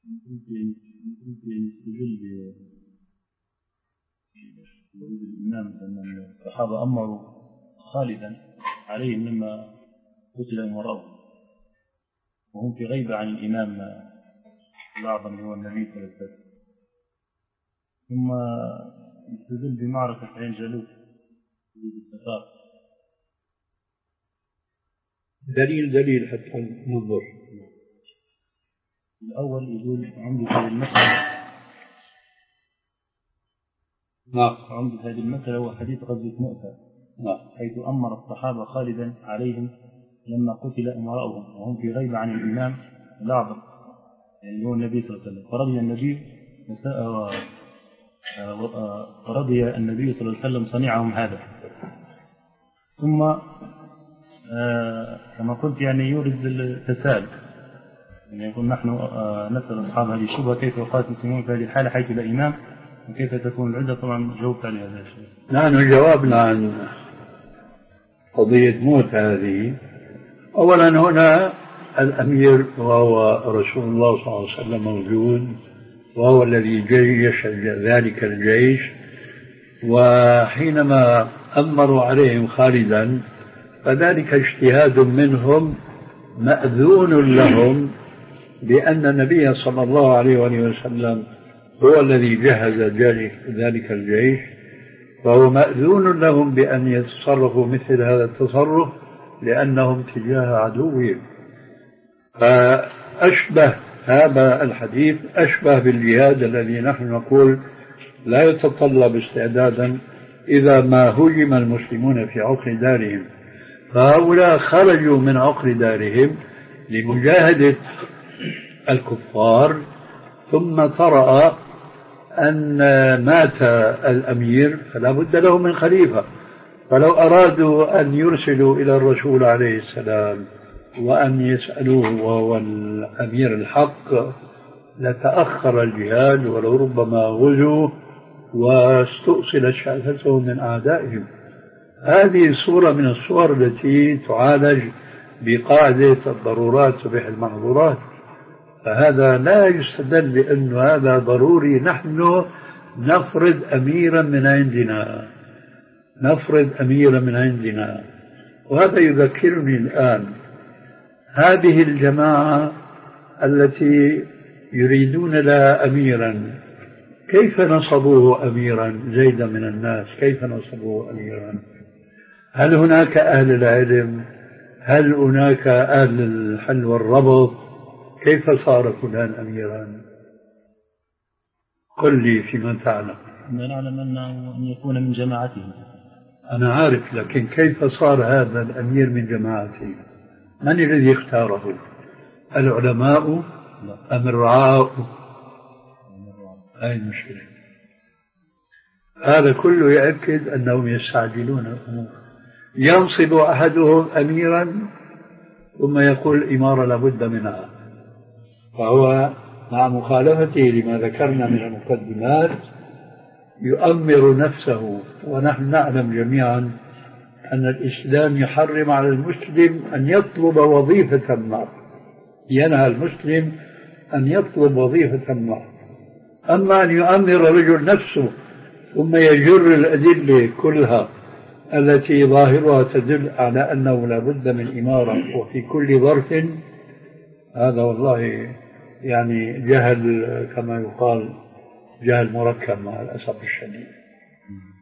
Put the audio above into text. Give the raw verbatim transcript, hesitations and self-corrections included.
ممكن ممكن يستدل بوجود الإمام أن الصحابة أمروا خالدا عليهم لما قتل أمراءهم وهم في غيبة عن الإمام الأعظم اللي هو النبي صلى الله عليه وسلم، ثم يستدل بمعركة عين جالوت دليل دليل حتى ننظر. الأول يقول عمدة هذه المسألة نعم عمدة هذه المسألة هو حديث غزوة مؤتة نعم حيث أمر الصحابة خالدا عليهم لما قتل أمراؤهم وهم في غيبة عن الإمام الأعظم يعني هو النبي صلى الله عليه وسلم، فرضي النبي فرضي النبي صلى الله عليه وسلم صنيعهم هذا. ثم كما قلت يعني يورد التساؤل يعني يقول نحن نسأل أصحاب هذه الشبهة كيف يقاتل المسلمون في هذه الحالة حيث لا إمام وكيف تكون العدة. طبعا جاوبت على هذا الشيء. نحن جوابنا عن قضية موت هذه. أولا هنا الأمير وهو رسول الله صلى الله عليه وسلم موجود وهو الذي جيش ذلك الجيش، وحينما أمروا عليهم خالدا فذلك اجتهاد منهم مأذون لهم بأن النبي صلى الله عليه وسلم هو الذي جهز ذلك الجيش، فهو مأذون لهم بأن يتصرفوا مثل هذا التصرف لأنهم تجاه عدوهم. فأشبه هذا الحديث أشبه بالجهاد الذي نحن نقول لا يتطلب استعدادا إذا ما هجم المسلمون في عقر دارهم، فهؤلاء خرجوا من عقر دارهم لمجاهدة الكفار، ثم طرأ أن مات الأمير فلا بد له من خليفة، فلو أرادوا أن يرسلوا إلى الرسول عليه السلام وأن يسألوه وهو الأمير الحق لتأخر الجهاد ولو ربما غزوا واستؤصلت شأفتهم من أعدائهم. هذه صورة من الصور التي تعالج بقاعدة الضرورات تبيح المحظورات، فهذا لا يستدل بأن هذا ضروري. نحن نفرض أميرا من عندنا نفرض أميرا من عندنا وهذا يذكرني الآن هذه الجماعة التي يريدون لها أميرا، كيف نصبوه أميرا؟ زيدا من الناس كيف نصبوه أميرا؟ هل هناك أهل العلم؟ هل هناك أهل الحل والربط؟ كيف صار فلان أميرا؟ قل لي فيما تعلم. نعلم أنه أن يكون من جماعته. أنا عارف، لكن كيف صار هذا الأمير من جماعته؟ من الذي اختاره؟ العلماء أم الرعاء؟ هاي المشكلة. هذا كله يؤكد أنهم يستعجلون الأمور. ينصب أحدهم أميرا ثم يقول الإمارة لابد منها، فهو مع مخالفته لما ذكرنا من المقدمات يؤمر نفسه. ونحن نعلم جميعا أن الإسلام يحرم على المسلم أن يطلب وظيفة ما، ينهى المسلم أن يطلب وظيفة ما. أما أن يؤمر رجل نفسه ثم يجر الأدلة كلها التي ظاهرها تدل على أنه لا بد من إمارة وفي كل ظرف، هذا والله يعني جهل كما يقال، جهل مركب مع الأسف الشديد.